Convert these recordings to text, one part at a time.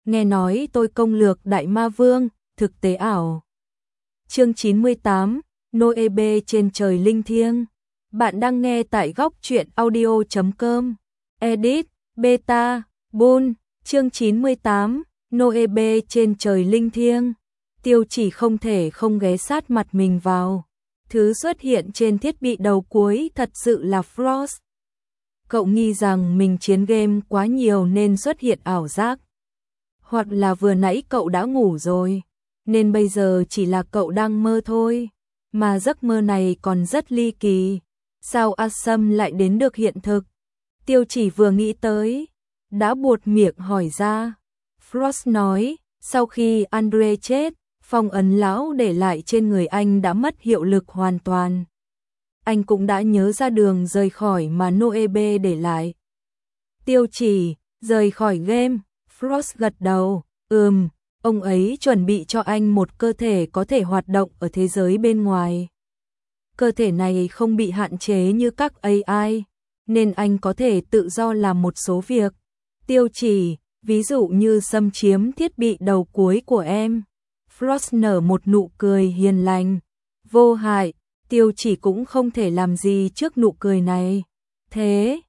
nghe nói tôi công lược Đại Ma Vương, thực tế ảo. Chương 98, Noebe trên trời linh thiêng. Bạn đang nghe tại góc truyện audio.com. Edit, Beta, Bull, chương 98, Noebe trên trời linh thiêng. Tiêu Chỉ không thể không ghé sát mặt mình vào. Thứ xuất hiện trên thiết bị đầu cuối thật sự là Frost. Cậu nghi rằng mình chiến game quá nhiều nên xuất hiện ảo giác. Hoặc là vừa nãy cậu đã ngủ rồi, nên bây giờ chỉ là cậu đang mơ thôi. Mà giấc mơ này còn rất ly kỳ. Sao Asam lại đến được hiện thực? Tiêu Chỉ vừa nghĩ tới, đã buột miệng hỏi ra. Frost nói, sau khi Andre chết, phong ấn lão để lại trên người anh đã mất hiệu lực hoàn toàn. Anh cũng đã nhớ ra đường rời khỏi mà Noebe để lại. Tiêu Chỉ, rời khỏi game, Frost gật đầu, ông ấy chuẩn bị cho anh một cơ thể có thể hoạt động ở thế giới bên ngoài. Cơ thể này không bị hạn chế như các AI, nên anh có thể tự do làm một số việc. Tiêu Chỉ, ví dụ như xâm chiếm thiết bị đầu cuối của em. Frost nở một nụ cười hiền lành, vô hại. Tiêu Chỉ cũng không thể làm gì trước nụ cười này. Thế,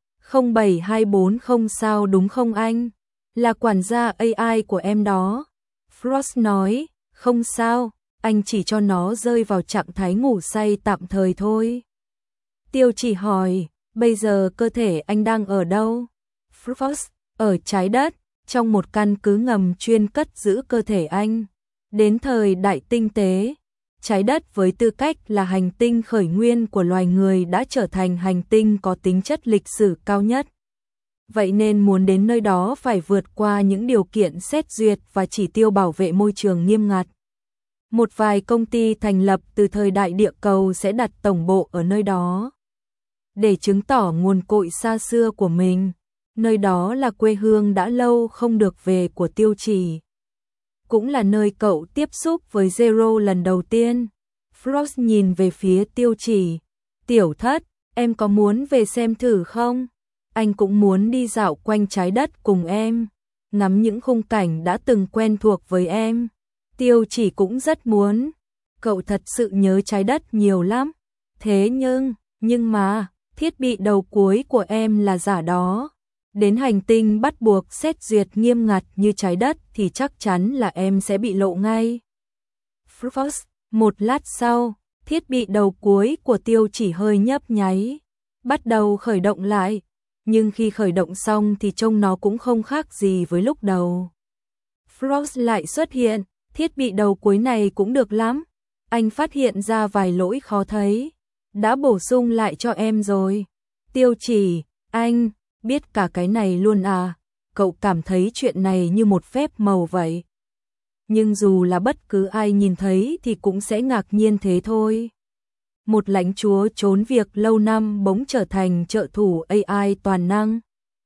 07240 sao đúng không anh? Là quản gia AI của em đó. Frost nói, không sao, anh chỉ cho nó rơi vào trạng thái ngủ say tạm thời thôi. Tiêu Chỉ hỏi, bây giờ cơ thể anh đang ở đâu? Frost, ở trái đất, trong một căn cứ ngầm chuyên cất giữ cơ thể anh. Đến thời đại tinh tế, trái đất với tư cách là hành tinh khởi nguyên của loài người đã trở thành hành tinh có tính chất lịch sử cao nhất. Vậy nên muốn đến nơi đó phải vượt qua những điều kiện xét duyệt và chỉ tiêu bảo vệ môi trường nghiêm ngặt. Một vài công ty thành lập từ thời đại địa cầu sẽ đặt tổng bộ ở nơi đó. Để chứng tỏ nguồn cội xa xưa của mình, nơi đó là quê hương đã lâu không được về của Tiêu Chỉ. Cũng là nơi cậu tiếp xúc với Zero lần đầu tiên. Frost nhìn về phía Tiêu Chỉ. Tiểu thất, em có muốn về xem thử không? Anh cũng muốn đi dạo quanh trái đất cùng em, ngắm những khung cảnh đã từng quen thuộc với em. Tiêu Chỉ cũng rất muốn. Cậu thật sự nhớ trái đất nhiều lắm. Thế nhưng mà, thiết bị đầu cuối của em là giả đó. Đến hành tinh bắt buộc xét duyệt nghiêm ngặt như trái đất thì chắc chắn là em sẽ bị lộ ngay. Frost, một lát sau, thiết bị đầu cuối của Tiêu Chỉ hơi nhấp nháy, bắt đầu khởi động lại, nhưng khi khởi động xong thì trông nó cũng không khác gì với lúc đầu. Frost lại xuất hiện, thiết bị đầu cuối này cũng được lắm, anh phát hiện ra vài lỗi khó thấy, đã bổ sung lại cho em rồi. Tiêu Chỉ, anh biết cả cái này luôn à? Cậu cảm thấy chuyện này như một phép màu vậy. Nhưng dù là bất cứ ai nhìn thấy thì cũng sẽ ngạc nhiên thế thôi. Một lãnh chúa trốn việc lâu năm bỗng trở thành trợ thủ AI toàn năng.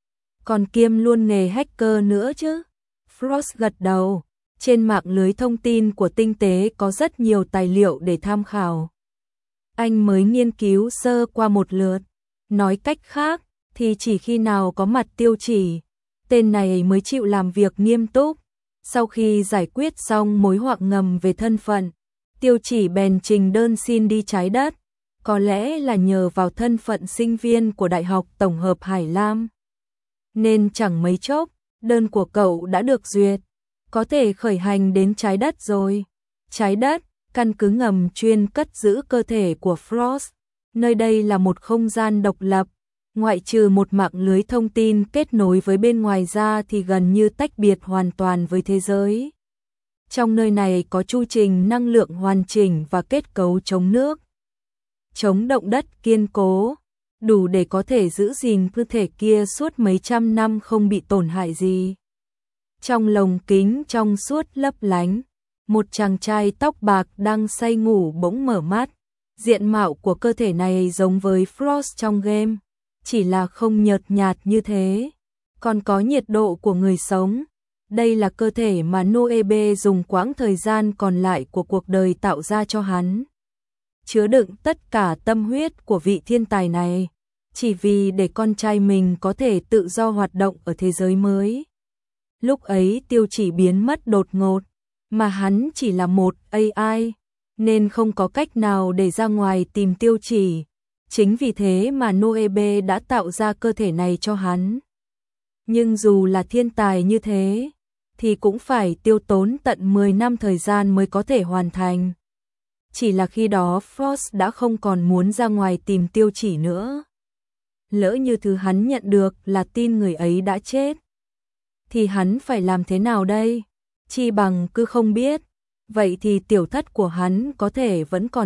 Còn kiêm luôn nghề hacker nữa chứ. Frost gật đầu. Trên mạng lưới thông tin của tinh tế có rất nhiều tài liệu để tham khảo. Anh mới nghiên cứu sơ qua một lượt. Nói cách khác, thì chỉ khi nào có mặt Tiêu Chỉ, tên này mới chịu làm việc nghiêm túc. Sau khi giải quyết xong mối hoặc ngầm về thân phận, Tiêu Chỉ bèn trình đơn xin đi trái đất, có lẽ là nhờ vào thân phận sinh viên của Đại học Tổng hợp Hải Lam. Nên chẳng mấy chốc, đơn của cậu đã được duyệt, có thể khởi hành đến trái đất rồi. Trái đất, căn cứ ngầm chuyên cất giữ cơ thể của Frost, nơi đây là một không gian độc lập. Ngoại trừ một mạng lưới thông tin kết nối với bên ngoài ra thì gần như tách biệt hoàn toàn với thế giới. Trong nơi này có chu trình năng lượng hoàn chỉnh và kết cấu chống nước, chống động đất kiên cố, đủ để có thể giữ gìn cơ thể kia suốt mấy trăm năm không bị tổn hại gì. Trong lồng kính trong suốt lấp lánh, một chàng trai tóc bạc đang say ngủ bỗng mở mắt. Diện mạo của cơ thể này giống với Frost trong game, chỉ là không nhợt nhạt như thế, còn có nhiệt độ của người sống. Đây là cơ thể mà Noebe dùng quãng thời gian còn lại của cuộc đời tạo ra cho hắn, chứa đựng tất cả tâm huyết của vị thiên tài này, chỉ vì để con trai mình có thể tự do hoạt động ở thế giới mới. Lúc ấy Tiêu Chỉ biến mất đột ngột, mà hắn chỉ là một AI, nên không có cách nào để ra ngoài tìm Tiêu Chỉ. Chính vì thế mà Noebe đã tạo ra cơ thể này cho hắn. Nhưng dù là thiên tài như thế, thì cũng phải tiêu tốn tận 10 năm thời gian mới có thể hoàn thành. Chỉ là khi đó Frost đã không còn muốn ra ngoài tìm Tiêu Chỉ nữa. Lỡ như thứ hắn nhận được là tin người ấy đã chết, thì hắn phải làm thế nào đây? Chi bằng cứ không biết. Vậy thì tiểu thất của hắn có thể vẫn còn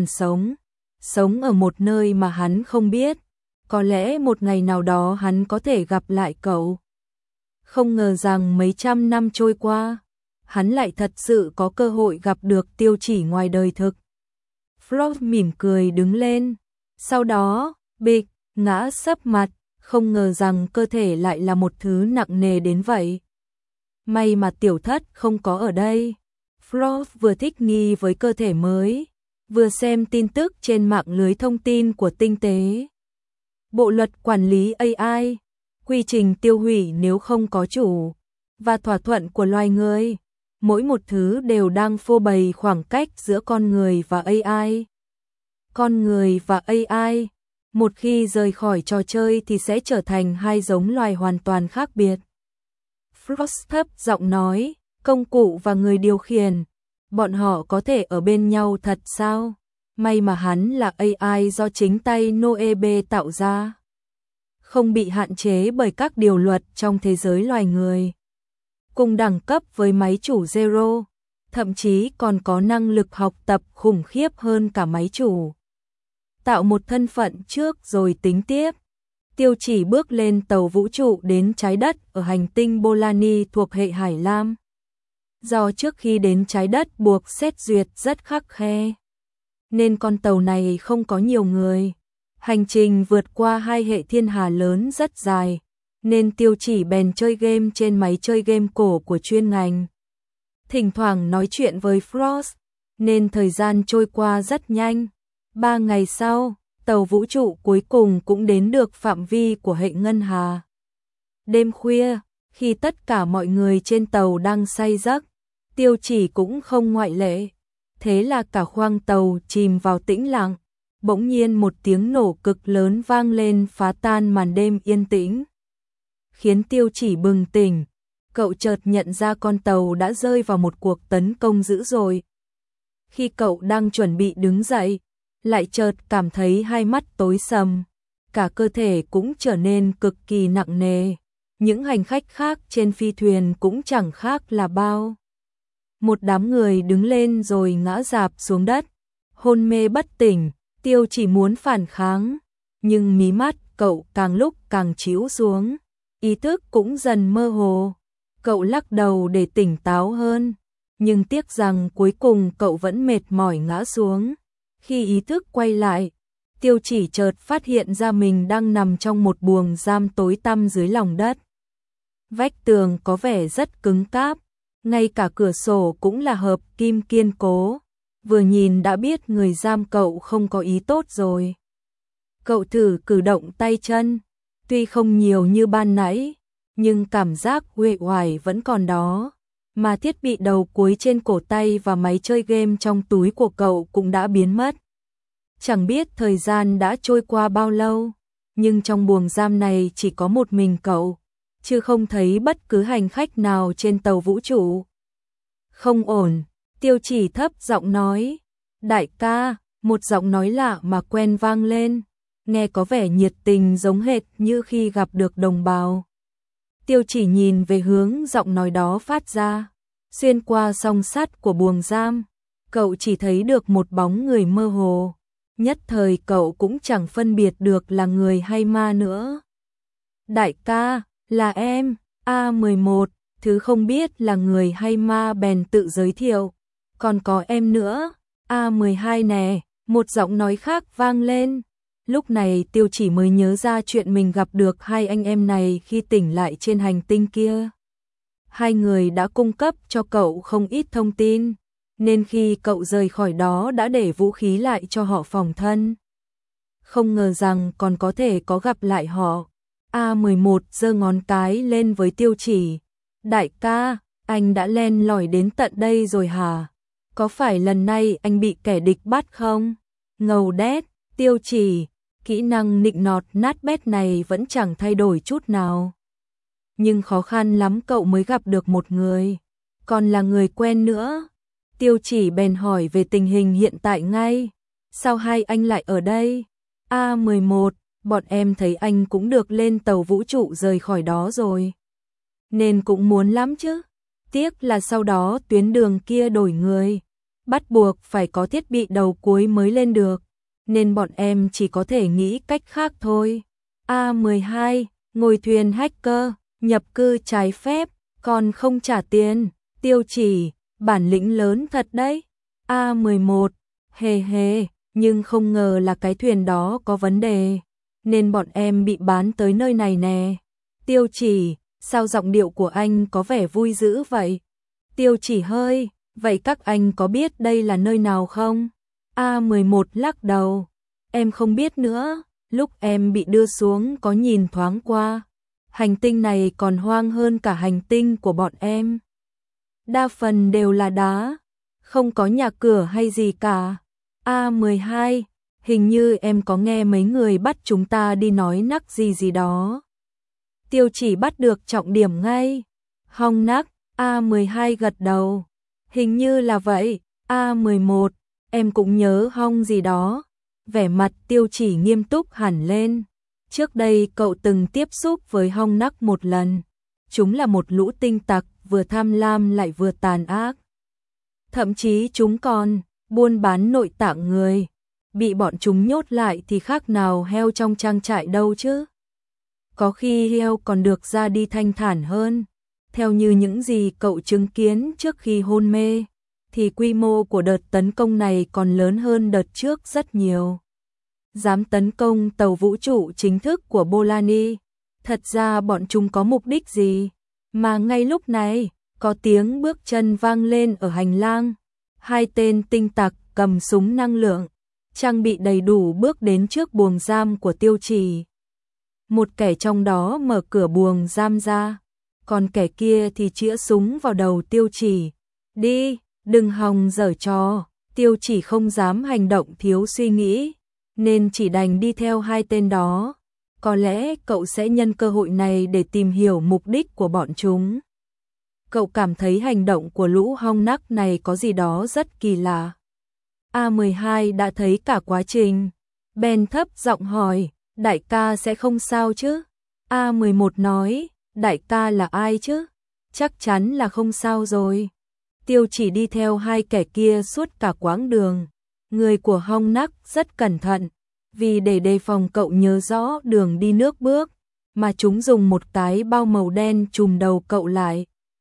sống ở một nơi mà hắn không biết. Có lẽ một ngày nào đó hắn có thể gặp lại cậu. Không ngờ rằng mấy trăm năm trôi qua, hắn lại thật sự có cơ hội gặp được Tiêu Chỉ ngoài đời thực. Frost mỉm cười đứng lên, sau đó, bịch, ngã sấp mặt, không ngờ rằng cơ thể lại là một thứ nặng nề đến vậy. May mà tiểu thất không có ở đây. Frost vừa thích nghi với cơ thể mới, vừa xem tin tức trên mạng lưới thông tin của tinh tế. Bộ luật quản lý AI, quy trình tiêu hủy nếu không có chủ, và thỏa thuận của loài người. Mỗi một thứ đều đang phô bày khoảng cách giữa con người và AI. Con người và AI, một khi rời khỏi trò chơi thì sẽ trở thành hai giống loài hoàn toàn khác biệt. Frost thấp giọng nói, công cụ và người điều khiển, bọn họ có thể ở bên nhau thật sao? May mà hắn là AI do chính tay Noebe tạo ra, không bị hạn chế bởi các điều luật trong thế giới loài người. Cùng đẳng cấp với máy chủ Zero, thậm chí còn có năng lực học tập khủng khiếp hơn cả máy chủ. Tạo một thân phận trước rồi tính tiếp. Tiêu Chỉ bước lên tàu vũ trụ đến trái đất ở hành tinh Bolani thuộc hệ Hải Lam. Do trước khi đến trái đất buộc xét duyệt rất khắt khe, nên con tàu này không có nhiều người. Hành trình vượt qua hai hệ thiên hà lớn rất dài, nên Tiêu Chỉ bèn chơi game trên máy chơi game cổ của chuyên ngành. Thỉnh thoảng nói chuyện với Frost, nên thời gian trôi qua rất nhanh. 3 ngày sau, tàu vũ trụ cuối cùng cũng đến được phạm vi của hệ ngân hà. Đêm khuya, khi tất cả mọi người trên tàu đang say giấc, Tiêu Chỉ cũng không ngoại lệ. Thế là cả khoang tàu chìm vào tĩnh lặng. Bỗng nhiên một tiếng nổ cực lớn vang lên phá tan màn đêm yên tĩnh, khiến Tiêu Chỉ bừng tỉnh. Cậu chợt nhận ra con tàu đã rơi vào một cuộc tấn công dữ dội. Khi cậu đang chuẩn bị đứng dậy, lại chợt cảm thấy hai mắt tối sầm, cả cơ thể cũng trở nên cực kỳ nặng nề. Những hành khách khác trên phi thuyền cũng chẳng khác là bao. Một đám người đứng lên rồi ngã rạp xuống đất, hôn mê bất tỉnh. Tiêu Chỉ muốn phản kháng, nhưng mí mắt cậu càng lúc càng trĩu xuống, ý thức cũng dần mơ hồ. Cậu lắc đầu để tỉnh táo hơn, nhưng tiếc rằng cuối cùng cậu vẫn mệt mỏi ngã xuống. Khi ý thức quay lại, Tiêu Chỉ chợt phát hiện ra mình đang nằm trong một buồng giam tối tăm dưới lòng đất. Vách tường có vẻ rất cứng cáp, ngay cả cửa sổ cũng là hợp kim kiên cố. Vừa nhìn đã biết người giam cậu không có ý tốt rồi. Cậu thử cử động tay chân, tuy không nhiều như ban nãy, nhưng cảm giác uể oải vẫn còn đó. Mà thiết bị đầu cuối trên cổ tay và máy chơi game trong túi của cậu cũng đã biến mất. Chẳng biết thời gian đã trôi qua bao lâu, nhưng trong buồng giam này chỉ có một mình cậu, chứ không thấy bất cứ hành khách nào trên tàu vũ trụ. Không ổn. Tiêu Chỉ thấp giọng nói, đại ca, một giọng nói lạ mà quen vang lên, nghe có vẻ nhiệt tình giống hệt như khi gặp được đồng bào. Tiêu Chỉ nhìn về hướng giọng nói đó phát ra, xuyên qua song sắt của buồng giam, cậu chỉ thấy được một bóng người mơ hồ, nhất thời cậu cũng chẳng phân biệt được là người hay ma nữa. Đại ca, là em, A11, thứ không biết là người hay ma bèn tự giới thiệu. Còn có em nữa, A12 nè, một giọng nói khác vang lên. Lúc này Tiêu Chỉ mới nhớ ra chuyện mình gặp được hai anh em này khi tỉnh lại trên hành tinh kia. Hai người đã cung cấp cho cậu không ít thông tin, nên khi cậu rời khỏi đó đã để vũ khí lại cho họ phòng thân. Không ngờ rằng còn có thể có gặp lại họ. A11 giơ ngón cái lên với Tiêu Chỉ. Đại ca, anh đã len lỏi đến tận đây rồi hả? Có phải lần này anh bị kẻ địch bắt không? Ngầu đét, Tiêu Chỉ, kỹ năng nịnh nọt nát bét này vẫn chẳng thay đổi chút nào. Nhưng khó khăn lắm cậu mới gặp được một người, còn là người quen nữa. Tiêu Chỉ bèn hỏi về tình hình hiện tại ngay. Sao hai anh lại ở đây? A11, bọn em thấy anh cũng được lên tàu vũ trụ rời khỏi đó rồi, nên cũng muốn lắm chứ. Tiếc là sau đó tuyến đường kia đổi người, bắt buộc phải có thiết bị đầu cuối mới lên được, nên bọn em chỉ có thể nghĩ cách khác thôi. A12, ngồi thuyền hacker, nhập cư trái phép, còn không trả tiền. Tiêu Chỉ, bản lĩnh lớn thật đấy. A11, hề hề, nhưng không ngờ là cái thuyền đó có vấn đề, nên bọn em bị bán tới nơi này nè. Tiêu Chỉ, sao giọng điệu của anh có vẻ vui dữ vậy? Tiêu Chỉ hơi, vậy các anh có biết đây là nơi nào không? A11 lắc đầu, em không biết nữa, lúc em bị đưa xuống có nhìn thoáng qua. Hành tinh này còn hoang hơn cả hành tinh của bọn em. Đa phần đều là đá, không có nhà cửa hay gì cả. A12, hình như em có nghe mấy người bắt chúng ta đi nói nắc gì đó. Tiêu Chỉ bắt được trọng điểm ngay. Hong nắc, A12 gật đầu. Hình như là vậy. A11, em cũng nhớ hong gì đó. Vẻ mặt Tiêu Chỉ nghiêm túc hẳn lên. Trước đây cậu từng tiếp xúc với hong nắc một lần. Chúng là một lũ tinh tặc, vừa tham lam lại vừa tàn ác. Thậm chí chúng còn buôn bán nội tạng người. Bị bọn chúng nhốt lại thì khác nào heo trong trang trại đâu chứ. Có khi heo còn được ra đi thanh thản hơn. Theo như những gì cậu chứng kiến trước khi hôn mê, thì quy mô của đợt tấn công này còn lớn hơn đợt trước rất nhiều. Dám tấn công tàu vũ trụ chính thức của Bolani. Thật ra bọn chúng có mục đích gì? Mà ngay lúc này, có tiếng bước chân vang lên ở hành lang. Hai tên tinh tặc cầm súng năng lượng, trang bị đầy đủ bước đến trước buồng giam của Tiêu Chỉ. Một kẻ trong đó mở cửa buồng giam ra, còn kẻ kia thì chĩa súng vào đầu Tiêu Chỉ. Đi, đừng hòng giở trò. Tiêu Chỉ không dám hành động thiếu suy nghĩ, nên chỉ đành đi theo hai tên đó. Có lẽ cậu sẽ nhân cơ hội này để tìm hiểu mục đích của bọn chúng. Cậu cảm thấy hành động của lũ hong nắc này có gì đó rất kỳ lạ. A12 đã thấy cả quá trình, bèn thấp giọng hỏi, đại ca sẽ không sao chứ? A11 nói, đại ca là ai chứ? Chắc chắn là không sao rồi. Tiêu Chỉ đi theo hai kẻ kia suốt cả quãng đường. Người của hong nắc rất cẩn thận, vì để đề phòng cậu nhớ rõ đường đi nước bước, mà chúng dùng một cái bao màu đen trùm đầu cậu lại.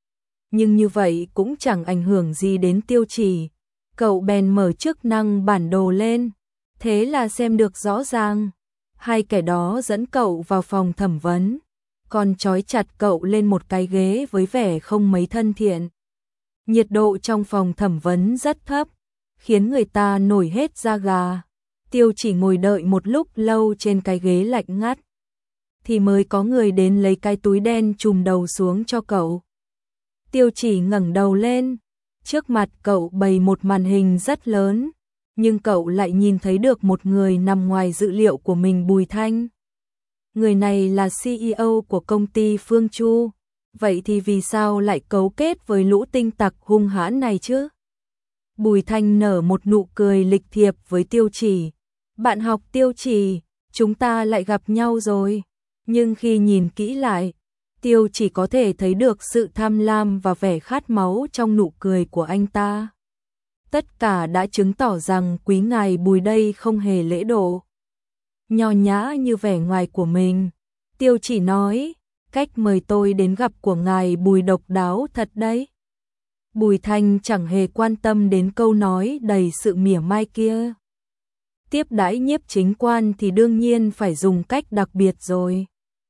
Nhưng như vậy cũng chẳng ảnh hưởng gì đến Tiêu Chỉ. Cậu bèn mở chức năng bản đồ lên, thế là xem được rõ ràng. Hai kẻ đó dẫn cậu vào phòng thẩm vấn, còn trói chặt cậu lên một cái ghế với vẻ không mấy thân thiện. Nhiệt độ trong phòng thẩm vấn rất thấp, khiến người ta nổi hết da gà. Tiêu Chỉ ngồi đợi một lúc lâu trên cái ghế lạnh ngắt, thì mới có người đến lấy cái túi đen trùm đầu xuống cho cậu. Tiêu Chỉ ngẩng đầu lên, trước mặt cậu bày một màn hình rất lớn, nhưng cậu lại nhìn thấy được một người nằm ngoài dự liệu của mình. Bùi Thanh. Người này là CEO của công ty Phương Chu, vậy thì vì sao lại cấu kết với lũ tinh tặc hung hãn này chứ? Bùi Thanh nở một nụ cười lịch thiệp với Tiêu Chỉ. Bạn học Tiêu Chỉ, chúng ta lại gặp nhau rồi. Nhưng khi nhìn kỹ lại, Tiêu Chỉ có thể thấy được sự tham lam và vẻ khát máu trong nụ cười của anh ta. Tất cả đã chứng tỏ rằng quý ngài Bùi đây không hề lễ độ, nho nhã như vẻ ngoài của mình. Tiêu Chỉ nói, cách mời tôi đến gặp của ngài Bùi độc đáo thật đấy. Bùi Thanh chẳng hề quan tâm đến câu nói đầy sự mỉa mai kia. Tiếp đãi nhiếp chính quan thì đương nhiên phải dùng cách đặc biệt rồi.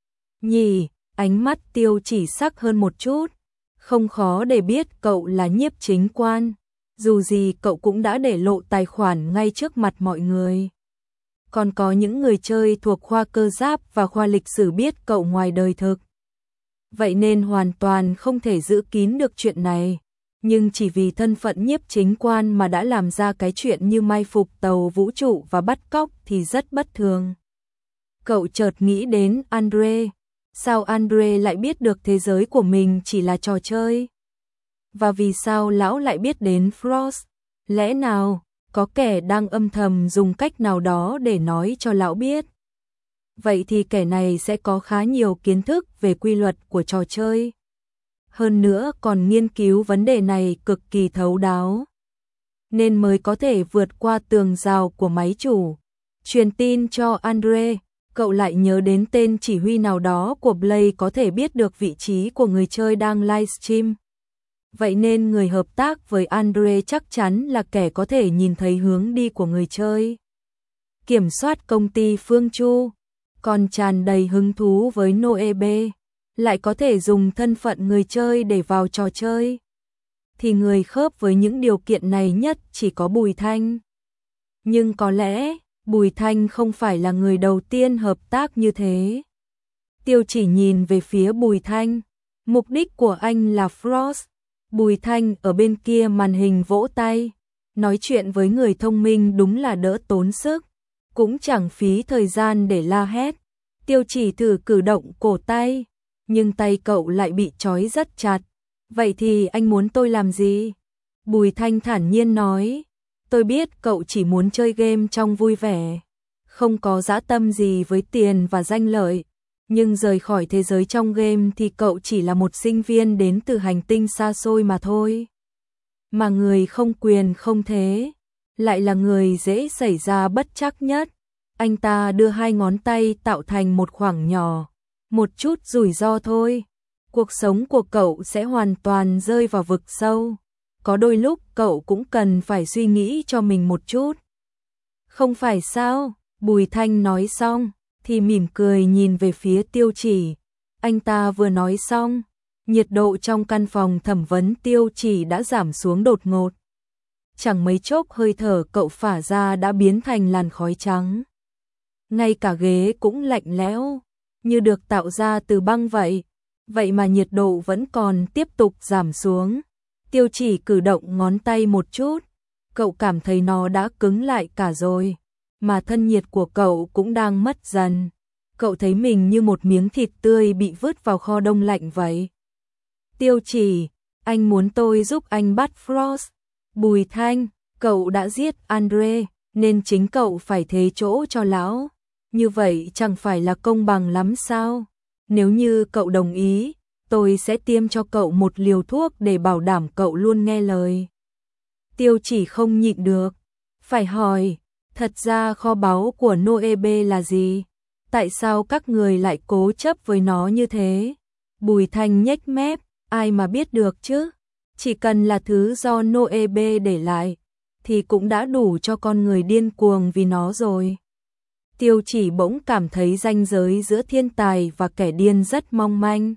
Nhỉ, ánh mắt Tiêu Chỉ sắc hơn một chút. Không khó để biết cậu là nhiếp chính quan. Dù gì cậu cũng đã để lộ tài khoản ngay trước mặt mọi người. Còn có những người chơi thuộc khoa cơ giáp và khoa lịch sử biết cậu ngoài đời thực. vậy nên hoàn toàn không thể giữ kín được chuyện này. Nhưng chỉ vì thân phận nhiếp chính quan mà đã làm ra cái chuyện như mai phục tàu vũ trụ và bắt cóc thì rất bất thường. Cậu chợt nghĩ đến Andre. Sao Andre lại biết được thế giới của mình chỉ là trò chơi? Và vì sao lão lại biết đến Frost? Lẽ nào có kẻ đang âm thầm dùng cách nào đó để nói cho lão biết? Vậy thì kẻ này sẽ có khá nhiều kiến thức về quy luật của trò chơi. Hơn nữa còn nghiên cứu vấn đề này cực kỳ thấu đáo, nên mới có thể vượt qua tường rào của máy chủ. Truyền tin cho Andre, cậu lại nhớ đến tên chỉ huy nào đó của Blade có thể biết được vị trí của người chơi đang livestream. Vậy nên người hợp tác với Andre chắc chắn là kẻ có thể nhìn thấy hướng đi của người chơi. Kiểm soát công ty Phương Chu, còn tràn đầy hứng thú với Noebe, lại có thể dùng thân phận người chơi để vào trò chơi. Thì người khớp với những điều kiện này nhất chỉ có Bùi Thanh. Nhưng có lẽ Bùi Thanh không phải là người đầu tiên hợp tác như thế. Tiêu Chỉ nhìn về phía Bùi Thanh, mục đích của anh là Frost. Bùi Thanh ở bên kia màn hình vỗ tay, nói chuyện với người thông minh đúng là đỡ tốn sức, cũng chẳng phí thời gian để la hét. Tiêu Chỉ thử cử động cổ tay, nhưng tay cậu lại bị trói rất chặt. Vậy thì anh muốn tôi làm gì? Bùi Thanh thản nhiên nói, tôi biết cậu chỉ muốn chơi game trong vui vẻ, không có dã tâm gì với tiền và danh lợi. Nhưng rời khỏi thế giới trong game thì cậu chỉ là một sinh viên đến từ hành tinh xa xôi mà thôi. Mà người không quyền không thế, lại là người dễ xảy ra bất trắc nhất. Anh ta đưa hai ngón tay tạo thành một khoảng nhỏ. Một chút rủi ro thôi. Cuộc sống của cậu sẽ hoàn toàn rơi vào vực sâu. Có đôi lúc cậu cũng cần phải suy nghĩ cho mình một chút. Không phải sao? Bùi Thanh nói xong thì mỉm cười nhìn về phía Tiêu Chỉ. Anh ta vừa nói xong, nhiệt độ trong căn phòng thẩm vấn Tiêu Chỉ đã giảm xuống đột ngột. Chẳng mấy chốc hơi thở cậu phả ra đã biến thành làn khói trắng. Ngay cả ghế cũng lạnh lẽo, như được tạo ra từ băng vậy. Vậy mà nhiệt độ vẫn còn tiếp tục giảm xuống. Tiêu Chỉ cử động ngón tay một chút, cậu cảm thấy nó đã cứng lại cả rồi. Mà thân nhiệt của cậu cũng đang mất dần. Cậu thấy mình như một miếng thịt tươi bị vứt vào kho đông lạnh vậy. Tiêu Chỉ, anh muốn tôi giúp anh bắt Frost. Bùi Thanh, cậu đã giết Andre, nên chính cậu phải thế chỗ cho lão. Như vậy chẳng phải là công bằng lắm sao? Nếu như cậu đồng ý, tôi sẽ tiêm cho cậu một liều thuốc để bảo đảm cậu luôn nghe lời. Tiêu Chỉ không nhịn được, phải hỏi, thật ra kho báu của Noebe là gì? Tại sao các người lại cố chấp với nó như thế? Bùi Thanh nhếch mép, ai mà biết được chứ? Chỉ cần là thứ do Noebe để lại, thì cũng đã đủ cho con người điên cuồng vì nó rồi. Tiêu Chỉ bỗng cảm thấy ranh giới giữa thiên tài và kẻ điên rất mong manh.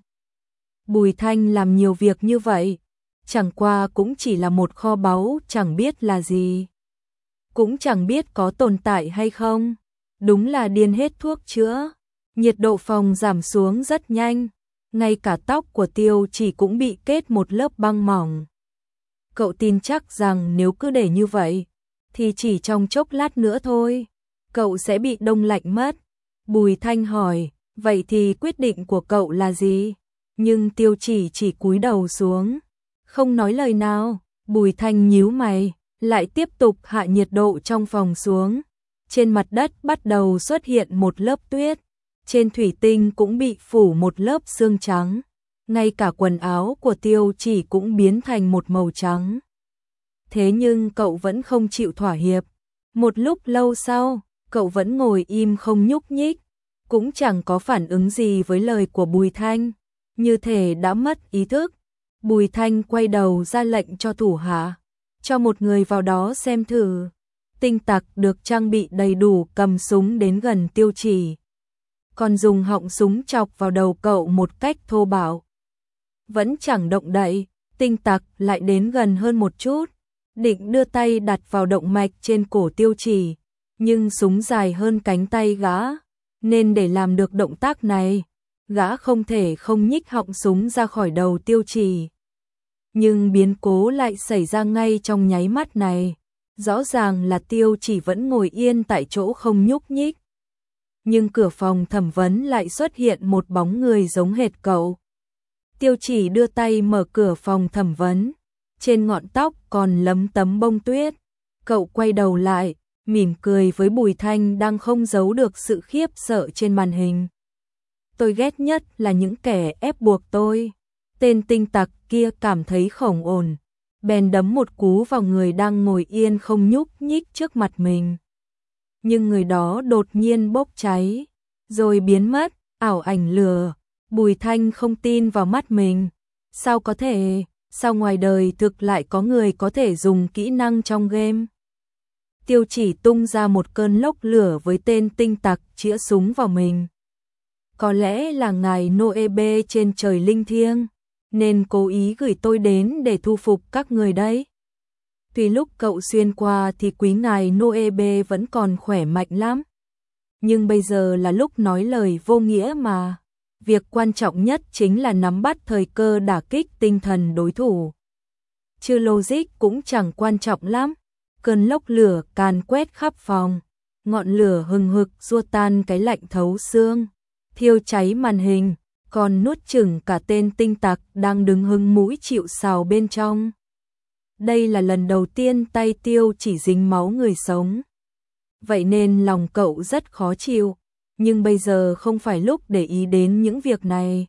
Bùi Thanh làm nhiều việc như vậy, chẳng qua cũng chỉ là một kho báu chẳng biết là gì. Cũng chẳng biết có tồn tại hay không. Đúng là điên hết thuốc chữa. Nhiệt độ phòng giảm xuống rất nhanh. Ngay cả tóc của Tiêu Chỉ cũng bị kết một lớp băng mỏng. Cậu tin chắc rằng nếu cứ để như vậy, thì chỉ trong chốc lát nữa thôi, cậu sẽ bị đông lạnh mất. Bùi Thanh hỏi, vậy thì quyết định của cậu là gì? Nhưng Tiêu chỉ cúi đầu xuống, không nói lời nào. Bùi Thanh nhíu mày, lại tiếp tục hạ nhiệt độ trong phòng xuống. Trên mặt đất bắt đầu xuất hiện một lớp tuyết, trên thủy tinh cũng bị phủ một lớp sương trắng. Ngay cả quần áo của Tiêu Chỉ cũng biến thành một màu trắng. Thế nhưng cậu vẫn không chịu thỏa hiệp. Một lúc lâu sau, cậu vẫn ngồi im không nhúc nhích, cũng chẳng có phản ứng gì với lời của Bùi Thanh, như thể đã mất ý thức. Bùi Thanh quay đầu ra lệnh cho thủ hạ, cho một người vào đó xem thử. Tinh tặc được trang bị đầy đủ cầm súng đến gần Tiêu Chỉ, còn dùng họng súng chọc vào đầu cậu một cách thô bạo. Vẫn chẳng động đậy, tinh tặc lại đến gần hơn một chút, định đưa tay đặt vào động mạch trên cổ Tiêu Chỉ, nhưng súng dài hơn cánh tay gã, nên để làm được động tác này, gã không thể không nhích họng súng ra khỏi đầu Tiêu Chỉ. Nhưng biến cố lại xảy ra ngay trong nháy mắt này. Rõ ràng là Tiêu Chỉ vẫn ngồi yên tại chỗ không nhúc nhích. Nhưng cửa phòng thẩm vấn lại xuất hiện một bóng người giống hệt cậu. Tiêu Chỉ đưa tay mở cửa phòng thẩm vấn. Trên ngọn tóc còn lấm tấm bông tuyết. Cậu quay đầu lại, mỉm cười với Bùi Thanh đang không giấu được sự khiếp sợ trên màn hình. Tôi ghét nhất là những kẻ ép buộc tôi. Tên tinh tặc kia cảm thấy không ổn, bèn đấm một cú vào người đang ngồi yên không nhúc nhích trước mặt mình. Nhưng người đó đột nhiên bốc cháy, rồi biến mất, ảo ảnh lừa. Bùi Thanh không tin vào mắt mình. Sao có thể, sao ngoài đời thực lại có người có thể dùng kỹ năng trong game? Tiêu Chỉ tung ra một cơn lốc lửa với tên tinh tặc chĩa súng vào mình. Có lẽ là ngài Noebe trên trời linh thiêng, nên cố ý gửi tôi đến để thu phục các người đấy. Tuy lúc cậu xuyên qua thì quý ngài Noebe vẫn còn khỏe mạnh lắm. Nhưng bây giờ là lúc nói lời vô nghĩa mà. Việc quan trọng nhất chính là nắm bắt thời cơ đả kích tinh thần đối thủ. Chứ logic cũng chẳng quan trọng lắm. Cơn lốc lửa càn quét khắp phòng. Ngọn lửa hừng hực xua tan cái lạnh thấu xương, thiêu cháy màn hình, còn nuốt chửng cả tên tinh tặc đang đứng hứng mũi chịu sào bên trong. Đây là lần đầu tiên tay Tiêu Chỉ dính máu người sống. Vậy nên lòng cậu rất khó chịu, nhưng bây giờ không phải lúc để ý đến những việc này.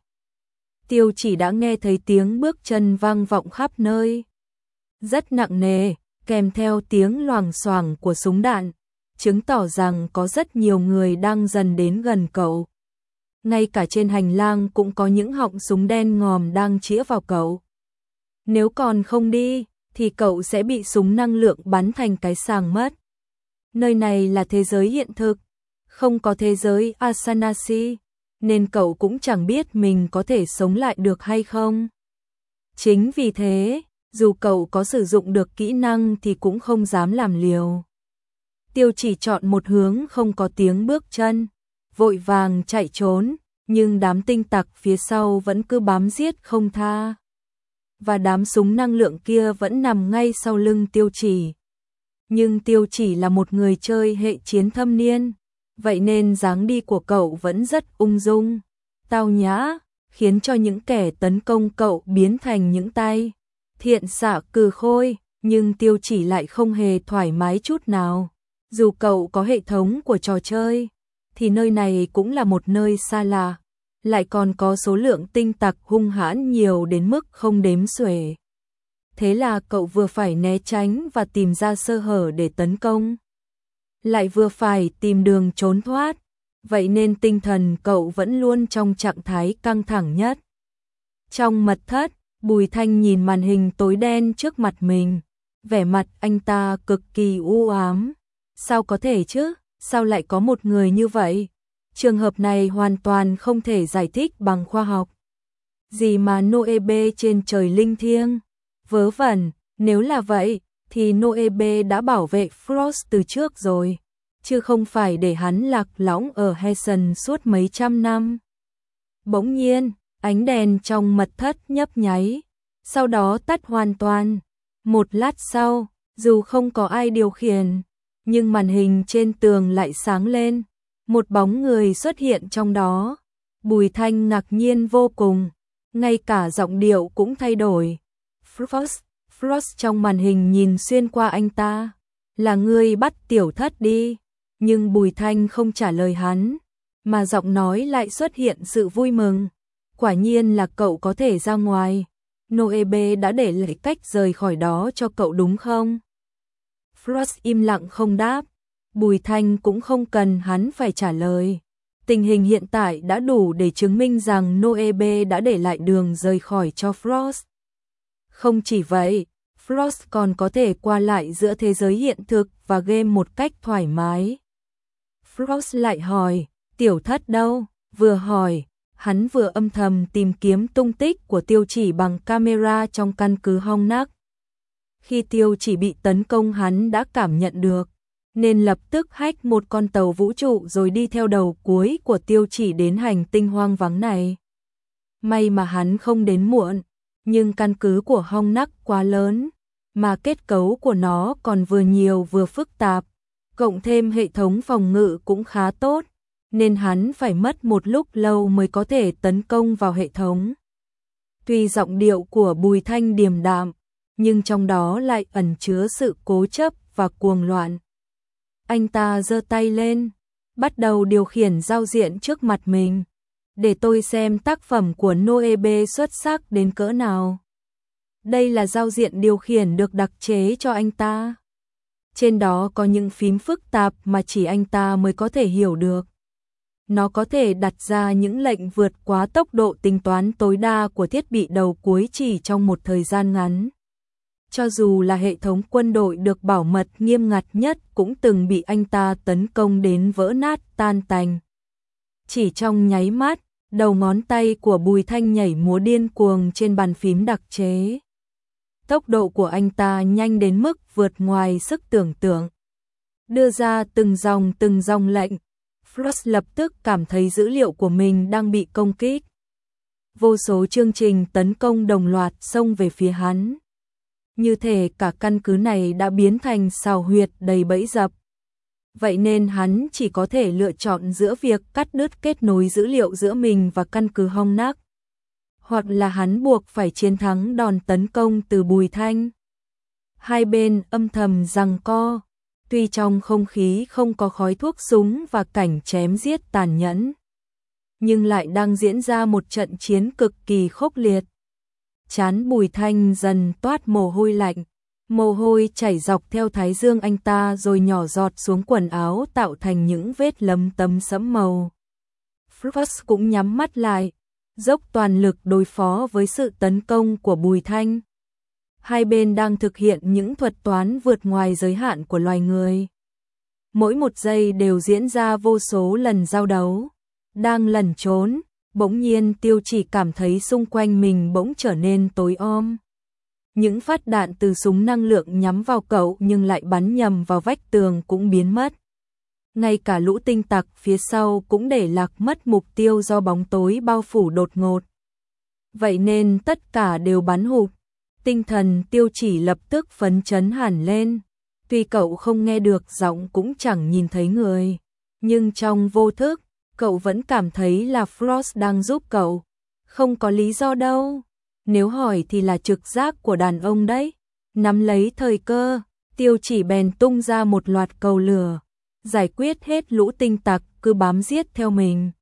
Tiêu Chỉ đã nghe thấy tiếng bước chân vang vọng khắp nơi. Rất nặng nề, kèm theo tiếng loảng xoảng của súng đạn, chứng tỏ rằng có rất nhiều người đang dần đến gần cậu. Ngay cả trên hành lang cũng có những họng súng đen ngòm đang chĩa vào cậu. Nếu còn không đi, thì cậu sẽ bị súng năng lượng bắn thành cái sàng mất. Nơi này là thế giới hiện thực, không có thế giới Asanasi, nên cậu cũng chẳng biết mình có thể sống lại được hay không. Chính vì thế, dù cậu có sử dụng được kỹ năng thì cũng không dám làm liều. Tiêu Chỉ chọn một hướng không có tiếng bước chân, vội vàng chạy trốn, nhưng đám tinh tặc phía sau vẫn cứ bám giết không tha. Và đám súng năng lượng kia vẫn nằm ngay sau lưng Tiêu Chỉ. Nhưng Tiêu Chỉ là một người chơi hệ chiến thâm niên, vậy nên dáng đi của cậu vẫn rất ung dung, tao nhã, khiến cho những kẻ tấn công cậu biến thành những tay thiện xạ cừ khôi, nhưng Tiêu Chỉ lại không hề thoải mái chút nào. Dù cậu có hệ thống của trò chơi, thì nơi này cũng là một nơi xa lạ, lại còn có số lượng tinh tặc hung hãn nhiều đến mức không đếm xuể. Thế là cậu vừa phải né tránh và tìm ra sơ hở để tấn công, lại vừa phải tìm đường trốn thoát, vậy nên tinh thần cậu vẫn luôn trong trạng thái căng thẳng nhất. Trong mật thất, Bùi Thanh nhìn màn hình tối đen trước mặt mình, vẻ mặt anh ta cực kỳ u ám. Sao có thể chứ? Sao lại có một người như vậy? Trường hợp này hoàn toàn không thể giải thích bằng khoa học. Gì mà Noebe trên trời linh thiêng? Vớ vẩn, nếu là vậy, thì Noebe đã bảo vệ Frost từ trước rồi, chứ không phải để hắn lạc lõng ở Hessen suốt mấy trăm năm. Bỗng nhiên, ánh đèn trong mật thất nhấp nháy, sau đó tắt hoàn toàn. Một lát sau, dù không có ai điều khiển, nhưng màn hình trên tường lại sáng lên, một bóng người xuất hiện trong đó. Bùi Thanh ngạc nhiên vô cùng, ngay cả giọng điệu cũng thay đổi. Frost trong màn hình nhìn xuyên qua anh ta. Là ngươi bắt tiểu thất đi. Nhưng Bùi Thanh không trả lời hắn, mà giọng nói lại xuất hiện sự vui mừng. Quả nhiên là cậu có thể ra ngoài. Noebe đã để lại cách rời khỏi đó cho cậu đúng không? Frost im lặng không đáp. Bùi Thanh cũng không cần hắn phải trả lời. Tình hình hiện tại đã đủ để chứng minh rằng Noebe đã để lại đường rời khỏi cho Frost. Không chỉ vậy, Frost còn có thể qua lại giữa thế giới hiện thực và game một cách thoải mái. Frost lại hỏi, tiểu thất đâu? Vừa hỏi, hắn vừa âm thầm tìm kiếm tung tích của Tiêu Chỉ bằng camera trong căn cứ Hong Nắc. Khi Tiêu Chỉ bị tấn công hắn đã cảm nhận được, nên lập tức hack một con tàu vũ trụ rồi đi theo đầu cuối của Tiêu Chỉ đến hành tinh hoang vắng này. May mà hắn không đến muộn, nhưng căn cứ của Hong Nắc quá lớn, mà kết cấu của nó còn vừa nhiều vừa phức tạp, cộng thêm hệ thống phòng ngự cũng khá tốt, nên hắn phải mất một lúc lâu mới có thể tấn công vào hệ thống. Tuy giọng điệu của Bùi Thanh điềm đạm, nhưng trong đó lại ẩn chứa sự cố chấp và cuồng loạn. Anh ta giơ tay lên, bắt đầu điều khiển giao diện trước mặt mình. Để tôi xem tác phẩm của Noebe xuất sắc đến cỡ nào. Đây là giao diện điều khiển được đặc chế cho anh ta. Trên đó có những phím phức tạp mà chỉ anh ta mới có thể hiểu được. Nó có thể đặt ra những lệnh vượt quá tốc độ tính toán tối đa của thiết bị đầu cuối chỉ trong một thời gian ngắn. Cho dù là hệ thống quân đội được bảo mật nghiêm ngặt nhất cũng từng bị anh ta tấn công đến vỡ nát tan tành. Chỉ trong nháy mắt, đầu ngón tay của Bùi Thanh nhảy múa điên cuồng trên bàn phím đặc chế. Tốc độ của anh ta nhanh đến mức vượt ngoài sức tưởng tượng. Đưa ra từng dòng lệnh, Frost lập tức cảm thấy dữ liệu của mình đang bị công kích. Vô số chương trình tấn công đồng loạt xông về phía hắn. Như thể cả căn cứ này đã biến thành sào huyệt đầy bẫy dập. Vậy nên hắn chỉ có thể lựa chọn giữa việc cắt đứt kết nối dữ liệu giữa mình và căn cứ Hong Nắc, hoặc là hắn buộc phải chiến thắng đòn tấn công từ Bùi Thanh. Hai bên âm thầm giằng co, tuy trong không khí không có khói thuốc súng và cảnh chém giết tàn nhẫn, nhưng lại đang diễn ra một trận chiến cực kỳ khốc liệt. Trán Bùi Thanh dần toát mồ hôi lạnh, mồ hôi chảy dọc theo thái dương anh ta rồi nhỏ giọt xuống quần áo tạo thành những vết lấm tấm sẫm màu. Frost cũng nhắm mắt lại, dốc toàn lực đối phó với sự tấn công của Bùi Thanh. Hai bên đang thực hiện những thuật toán vượt ngoài giới hạn của loài người. Mỗi một giây đều diễn ra vô số lần giao đấu. Đang lẩn trốn, bỗng nhiên Tiêu Chỉ cảm thấy xung quanh mình bỗng trở nên tối om. Những phát đạn từ súng năng lượng nhắm vào cậu nhưng lại bắn nhầm vào vách tường cũng biến mất. Ngay cả lũ tinh tặc phía sau cũng để lạc mất mục tiêu do bóng tối bao phủ đột ngột. Vậy nên tất cả đều bắn hụt. Tinh thần Tiêu Chỉ lập tức phấn chấn hẳn lên. Tuy cậu không nghe được giọng cũng chẳng nhìn thấy người, nhưng trong vô thức, cậu vẫn cảm thấy là Frost đang giúp cậu. Không có lý do đâu. Nếu hỏi thì là trực giác của đàn ông đấy. Nắm lấy thời cơ, Tiêu Chỉ bèn tung ra một loạt cầu lửa, giải quyết hết lũ tinh tặc cứ bám giết theo mình.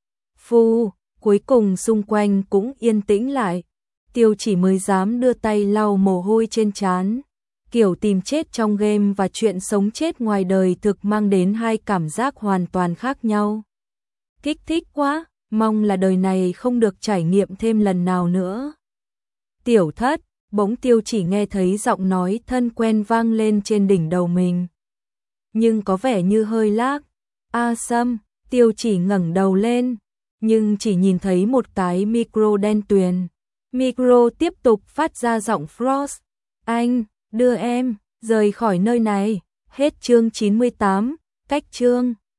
Cuối cùng xung quanh cũng yên tĩnh lại. Tiêu Chỉ mới dám đưa tay lau mồ hôi trên trán. Kiểu tìm chết trong game và chuyện sống chết ngoài đời thực mang đến hai cảm giác hoàn toàn khác nhau. Kích thích quá, mong là đời này không được trải nghiệm thêm lần nào nữa. Tiểu Thất, bỗng Tiêu Chỉ nghe thấy giọng nói thân quen vang lên trên đỉnh đầu mình. Nhưng có vẻ như hơi lag. A Sâm, Tiêu Chỉ ngẩng đầu lên, nhưng chỉ nhìn thấy một cái micro đen tuyền. Micro tiếp tục phát ra giọng Frost. Anh, đưa em, rời khỏi nơi này. Hết chương 98, cách chương.